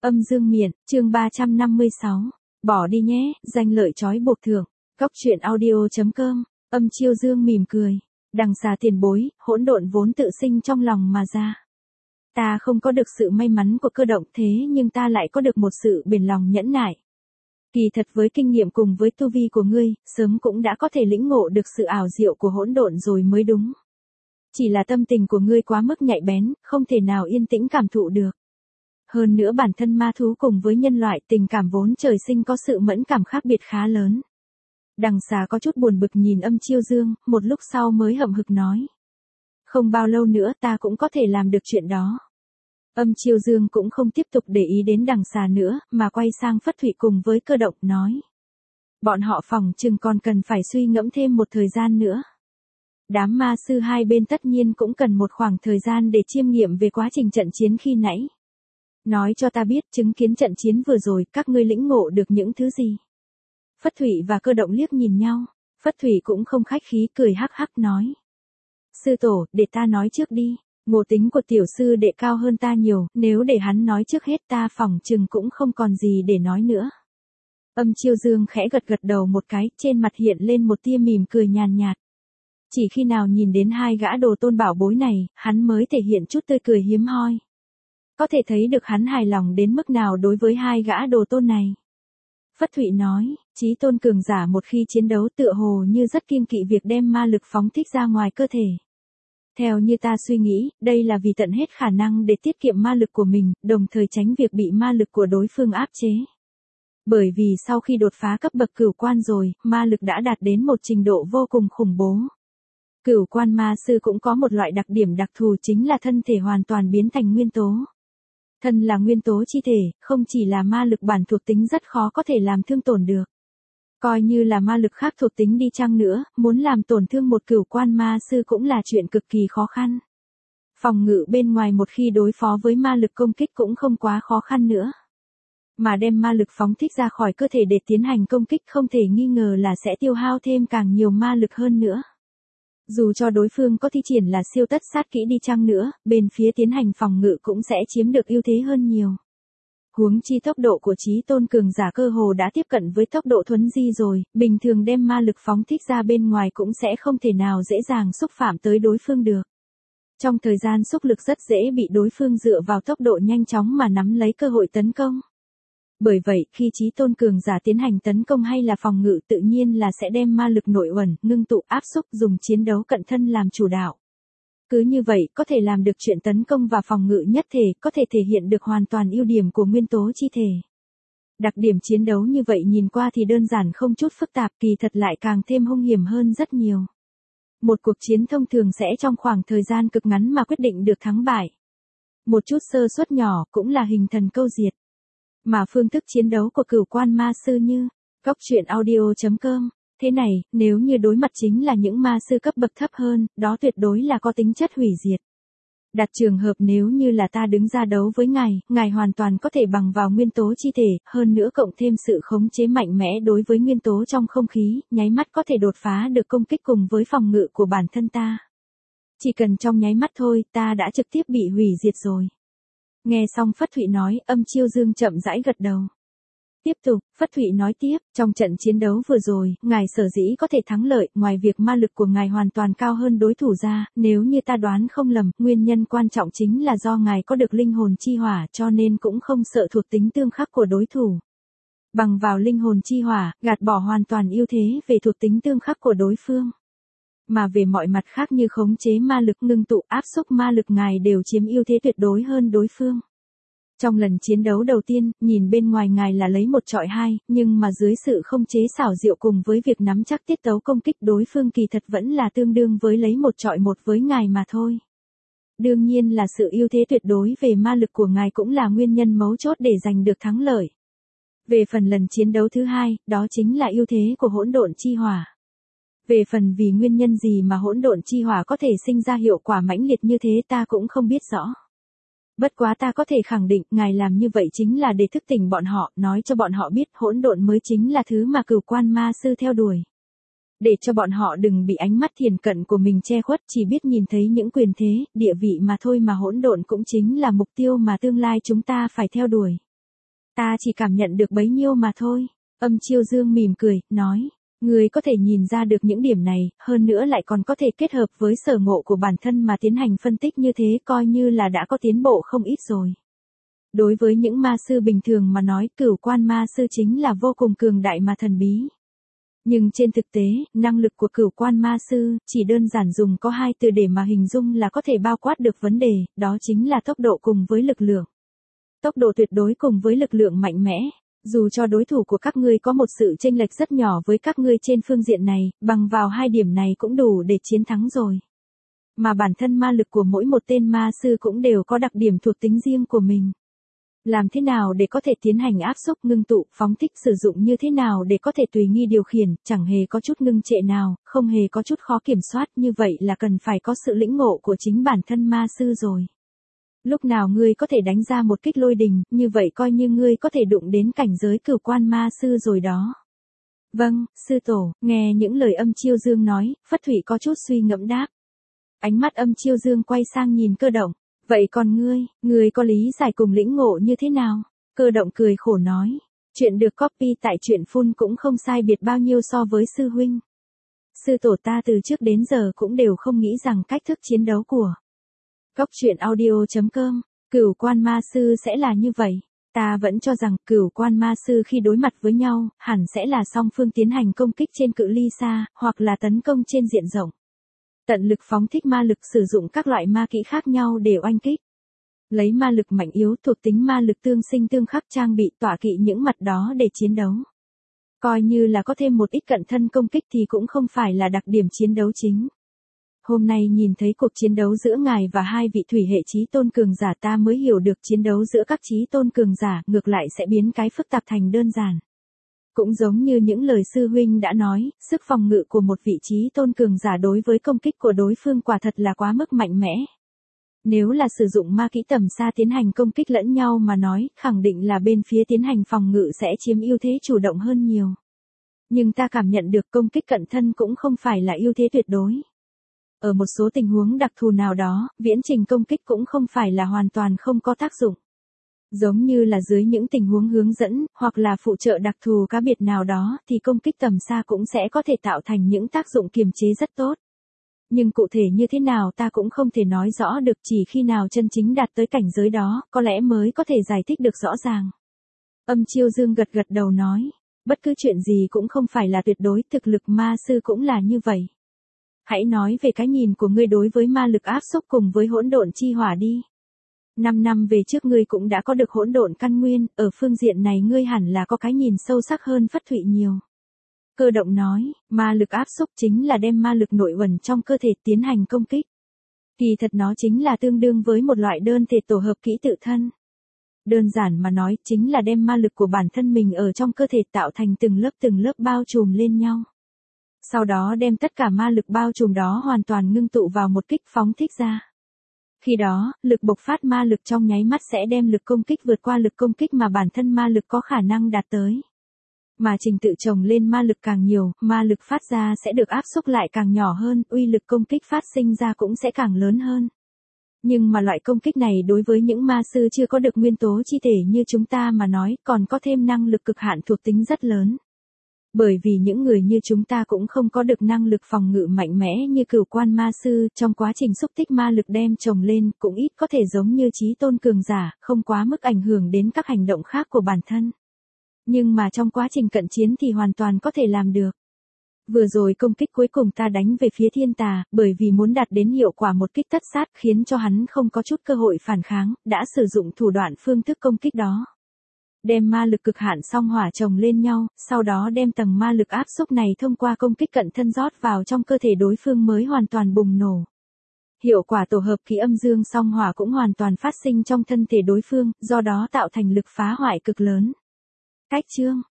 Âm dương miện, chương 356. Bỏ đi nhé, danh lợi trói buộc thưởng. Cóc truyện audio.com. Âm Chiêu Dương mỉm cười. Đằng xà tiền bối, hỗn độn vốn tự sinh trong lòng mà ra. Ta không có được sự may mắn của cơ động thế nhưng ta lại có được một sự bền lòng nhẫn nại. Kỳ thật với kinh nghiệm cùng với tu vi của ngươi, sớm cũng đã có thể lĩnh ngộ được sự ảo diệu của hỗn độn rồi mới đúng. Chỉ là tâm tình của ngươi quá mức nhạy bén, không thể nào yên tĩnh cảm thụ được. Hơn nữa bản thân ma thú cùng với nhân loại tình cảm vốn trời sinh có sự mẫn cảm khác biệt khá lớn. Đằng xà có chút buồn bực nhìn Âm Chiêu Dương, một lúc sau mới hậm hực nói. Không bao lâu nữa ta cũng có thể làm được chuyện đó. Âm Chiêu Dương cũng không tiếp tục để ý đến đằng xà nữa, mà quay sang Phất Thụy cùng với Cơ Động nói. Bọn họ phỏng chừng còn cần phải suy ngẫm thêm một thời gian nữa. Đám ma sư hai bên tất nhiên cũng cần một khoảng thời gian để chiêm nghiệm về quá trình trận chiến khi nãy. Nói cho ta biết chứng kiến trận chiến vừa rồi các ngươi lĩnh ngộ được những thứ gì. Phất Thụy và Cơ Động liếc nhìn nhau, Phất Thụy cũng không khách khí cười hắc hắc nói. Sư tổ, để ta nói trước đi, ngộ tính của tiểu sư đệ cao hơn ta nhiều, nếu để hắn nói trước hết ta phỏng chừng cũng không còn gì để nói nữa. Âm Chiêu Dương khẽ gật gật đầu một cái, trên mặt hiện lên một tia mỉm cười nhàn nhạt. Chỉ khi nào nhìn đến hai gã đồ tôn bảo bối này, hắn mới thể hiện chút tươi cười hiếm hoi. Có thể thấy được hắn hài lòng đến mức nào đối với hai gã đồ tôn này. Phất Thụy nói, chí tôn cường giả một khi chiến đấu tựa hồ như rất kiêng kỵ việc đem ma lực phóng thích ra ngoài cơ thể. Theo như ta suy nghĩ, đây là vì tận hết khả năng để tiết kiệm ma lực của mình, đồng thời tránh việc bị ma lực của đối phương áp chế. Bởi vì sau khi đột phá cấp bậc cửu quan rồi, ma lực đã đạt đến một trình độ vô cùng khủng bố. Cửu quan ma sư cũng có một loại đặc điểm đặc thù chính là thân thể hoàn toàn biến thành nguyên tố. Thân là nguyên tố chi thể, không chỉ là ma lực bản thuộc tính rất khó có thể làm thương tổn được. Coi như là ma lực khác thuộc tính đi chăng nữa, muốn làm tổn thương một cửu quan ma sư cũng là chuyện cực kỳ khó khăn. Phòng ngự bên ngoài một khi đối phó với ma lực công kích cũng không quá khó khăn nữa. Mà đem ma lực phóng thích ra khỏi cơ thể để tiến hành công kích không thể nghi ngờ là sẽ tiêu hao thêm càng nhiều ma lực hơn nữa. Dù cho đối phương có thi triển là siêu tất sát kỹ đi chăng nữa, bên phía tiến hành phòng ngự cũng sẽ chiếm được ưu thế hơn nhiều. Huống chi tốc độ của chí tôn cường giả cơ hồ đã tiếp cận với tốc độ thuấn di rồi, bình thường đem ma lực phóng thích ra bên ngoài cũng sẽ không thể nào dễ dàng xúc phạm tới đối phương được. Trong thời gian xúc lực rất dễ bị đối phương dựa vào tốc độ nhanh chóng mà nắm lấy cơ hội tấn công. Bởi vậy, khi chí tôn cường giả tiến hành tấn công hay là phòng ngự tự nhiên là sẽ đem ma lực nội uẩn, ngưng tụ áp xúc dùng chiến đấu cận thân làm chủ đạo. Cứ như vậy, có thể làm được chuyện tấn công và phòng ngự nhất thể, có thể thể hiện được hoàn toàn ưu điểm của nguyên tố chi thể. Đặc điểm chiến đấu như vậy nhìn qua thì đơn giản không chút phức tạp, kỳ thật lại càng thêm hung hiểm hơn rất nhiều. Một cuộc chiến thông thường sẽ trong khoảng thời gian cực ngắn mà quyết định được thắng bại. Một chút sơ suất nhỏ cũng là hình thần câu diệt. Mà phương thức chiến đấu của cửu quan ma sư như Cóc truyện audio.com, thế này, nếu như đối mặt chính là những ma sư cấp bậc thấp hơn, đó tuyệt đối là có tính chất hủy diệt. Đặt trường hợp nếu như là ta đứng ra đấu với ngài hoàn toàn có thể bằng vào nguyên tố chi thể, hơn nữa cộng thêm sự khống chế mạnh mẽ đối với nguyên tố trong không khí, nháy mắt có thể đột phá được công kích cùng với phòng ngự của bản thân ta. Chỉ cần trong nháy mắt thôi, ta đã trực tiếp bị hủy diệt rồi. Nghe xong Phất Thụy nói, Âm Chiêu Dương chậm rãi gật đầu. Tiếp tục, Phất Thụy nói tiếp, trong trận chiến đấu vừa rồi, ngài sở dĩ có thể thắng lợi, ngoài việc ma lực của ngài hoàn toàn cao hơn đối thủ ra, nếu như ta đoán không lầm, nguyên nhân quan trọng chính là do ngài có được linh hồn chi hỏa cho nên cũng không sợ thuộc tính tương khắc của đối thủ. Bằng vào linh hồn chi hỏa, gạt bỏ hoàn toàn ưu thế về thuộc tính tương khắc của đối phương. Mà về mọi mặt khác như khống chế ma lực, ngưng tụ áp xúc ma lực ngài đều chiếm ưu thế tuyệt đối hơn đối phương. Trong lần chiến đấu đầu tiên, nhìn bên ngoài ngài là lấy một chọi hai, nhưng mà dưới sự không chế xảo diệu cùng với việc nắm chắc tiết tấu công kích đối phương kỳ thật vẫn là tương đương với lấy một chọi một với ngài mà thôi. Đương nhiên là sự ưu thế tuyệt đối về ma lực của ngài cũng là nguyên nhân mấu chốt để giành được thắng lợi. Về phần lần chiến đấu thứ hai, đó chính là ưu thế của hỗn độn chi hỏa. Về phần vì nguyên nhân gì mà hỗn độn chi hỏa có thể sinh ra hiệu quả mãnh liệt như thế ta cũng không biết rõ. Bất quá ta có thể khẳng định, ngài làm như vậy chính là để thức tỉnh bọn họ, nói cho bọn họ biết hỗn độn mới chính là thứ mà cửu quan ma sư theo đuổi. Để cho bọn họ đừng bị ánh mắt thiền cận của mình che khuất, chỉ biết nhìn thấy những quyền thế, địa vị mà thôi, mà hỗn độn cũng chính là mục tiêu mà tương lai chúng ta phải theo đuổi. Ta chỉ cảm nhận được bấy nhiêu mà thôi. Âm Chiêu Dương mỉm cười, nói. Ngươi có thể nhìn ra được những điểm này, hơn nữa lại còn có thể kết hợp với sở ngộ của bản thân mà tiến hành phân tích như thế, coi như là đã có tiến bộ không ít rồi. Đối với những ma sư bình thường mà nói, Cửu Quan Ma Sư chính là vô cùng cường đại mà thần bí. Nhưng trên thực tế, năng lực của Cửu Quan Ma Sư chỉ đơn giản dùng có hai từ để mà hình dung là có thể bao quát được vấn đề, đó chính là tốc độ cùng với lực lượng. Tốc độ tuyệt đối cùng với lực lượng mạnh mẽ. Dù cho đối thủ của các ngươi có một sự chênh lệch rất nhỏ với các ngươi trên phương diện này, bằng vào hai điểm này cũng đủ để chiến thắng rồi. Mà bản thân ma lực của mỗi một tên ma sư cũng đều có đặc điểm thuộc tính riêng của mình. Làm thế nào để có thể tiến hành áp xúc ngưng tụ, phóng thích sử dụng như thế nào để có thể tùy nghi điều khiển, chẳng hề có chút ngưng trệ nào, không hề có chút khó kiểm soát, như vậy là cần phải có sự lĩnh ngộ của chính bản thân ma sư rồi. Lúc nào ngươi có thể đánh ra một kích lôi đình, như vậy coi như ngươi có thể đụng đến cảnh giới Cửu Quan Ma Sư rồi đó. Vâng, sư tổ, nghe những lời Âm Chiêu Dương nói, Phất Thụy có chút suy ngẫm đáp. Ánh mắt Âm Chiêu Dương quay sang nhìn Cơ Động. Vậy còn ngươi có lý giải cùng lĩnh ngộ như thế nào? Cơ Động cười khổ nói. Chuyện được copy tại truyện phun cũng không sai biệt bao nhiêu so với sư huynh. Sư tổ ta từ trước đến giờ cũng đều không nghĩ rằng cách thức chiến đấu của Cốc truyện audio.com, Cửu Quan Ma Sư sẽ là như vậy. Ta vẫn cho rằng Cửu Quan Ma Sư khi đối mặt với nhau, hẳn sẽ là song phương tiến hành công kích trên cự ly xa, hoặc là tấn công trên diện rộng. Tận lực phóng thích ma lực, sử dụng các loại ma kỹ khác nhau để oanh kích. Lấy ma lực mạnh yếu, thuộc tính ma lực tương sinh tương khắc, trang bị tọa kỵ những mặt đó để chiến đấu. Coi như là có thêm một ít cận thân công kích thì cũng không phải là đặc điểm chiến đấu chính. Hôm nay nhìn thấy cuộc chiến đấu giữa ngài và hai vị thủy hệ chí tôn cường giả, ta mới hiểu được chiến đấu giữa các chí tôn cường giả ngược lại sẽ biến cái phức tạp thành đơn giản. Cũng giống như những lời sư huynh đã nói, sức phòng ngự của một vị chí tôn cường giả đối với công kích của đối phương quả thật là quá mức mạnh mẽ. Nếu là sử dụng ma kỹ tầm xa tiến hành công kích lẫn nhau mà nói, khẳng định là bên phía tiến hành phòng ngự sẽ chiếm ưu thế chủ động hơn nhiều. Nhưng ta cảm nhận được công kích cận thân cũng không phải là ưu thế tuyệt đối. Ở một số tình huống đặc thù nào đó, viễn trình công kích cũng không phải là hoàn toàn không có tác dụng. Giống như là dưới những tình huống hướng dẫn, hoặc là phụ trợ đặc thù cá biệt nào đó, thì công kích tầm xa cũng sẽ có thể tạo thành những tác dụng kiềm chế rất tốt. Nhưng cụ thể như thế nào ta cũng không thể nói rõ được, chỉ khi nào chân chính đạt tới cảnh giới đó, có lẽ mới có thể giải thích được rõ ràng. Âm Chiêu Dương gật gật đầu nói, bất cứ chuyện gì cũng không phải là tuyệt đối, thực lực ma sư cũng là như vậy. Hãy nói về cái nhìn của ngươi đối với ma lực áp xúc cùng với hỗn độn chi hỏa đi. 5 năm về trước ngươi cũng đã có được hỗn độn căn nguyên, ở phương diện này ngươi hẳn là có cái nhìn sâu sắc hơn Phất Thụy nhiều. Cơ Động nói, ma lực áp xúc chính là đem ma lực nội uẩn trong cơ thể tiến hành công kích. Kỳ thật nó chính là tương đương với một loại đơn thể tổ hợp kỹ tự thân. Đơn giản mà nói, chính là đem ma lực của bản thân mình ở trong cơ thể tạo thành từng lớp bao trùm lên nhau. Sau đó đem tất cả ma lực bao trùm đó hoàn toàn ngưng tụ vào một kích phóng thích ra. Khi đó, lực bộc phát ma lực trong nháy mắt sẽ đem lực công kích vượt qua lực công kích mà bản thân ma lực có khả năng đạt tới. Mà trình tự chồng lên ma lực càng nhiều, ma lực phát ra sẽ được áp xúc lại càng nhỏ hơn, uy lực công kích phát sinh ra cũng sẽ càng lớn hơn. Nhưng mà loại công kích này đối với những ma sư chưa có được nguyên tố chi thể như chúng ta mà nói, còn có thêm năng lực cực hạn thuộc tính rất lớn. Bởi vì những người như chúng ta cũng không có được năng lực phòng ngự mạnh mẽ như Cửu Quan Ma Sư, trong quá trình xúc tích ma lực đem chồng lên, cũng ít có thể giống như chí tôn cường giả, không quá mức ảnh hưởng đến các hành động khác của bản thân. Nhưng mà trong quá trình cận chiến thì hoàn toàn có thể làm được. Vừa rồi công kích cuối cùng ta đánh về phía Thiên Tà, bởi vì muốn đạt đến hiệu quả một kích tất sát khiến cho hắn không có chút cơ hội phản kháng, đã sử dụng thủ đoạn phương thức công kích đó. Đem ma lực cực hạn song hỏa chồng lên nhau, sau đó đem tầng ma lực áp xúc này thông qua công kích cận thân rót vào trong cơ thể đối phương mới hoàn toàn bùng nổ. Hiệu quả tổ hợp khí âm dương song hỏa cũng hoàn toàn phát sinh trong thân thể đối phương, do đó tạo thành lực phá hoại cực lớn. Cách chương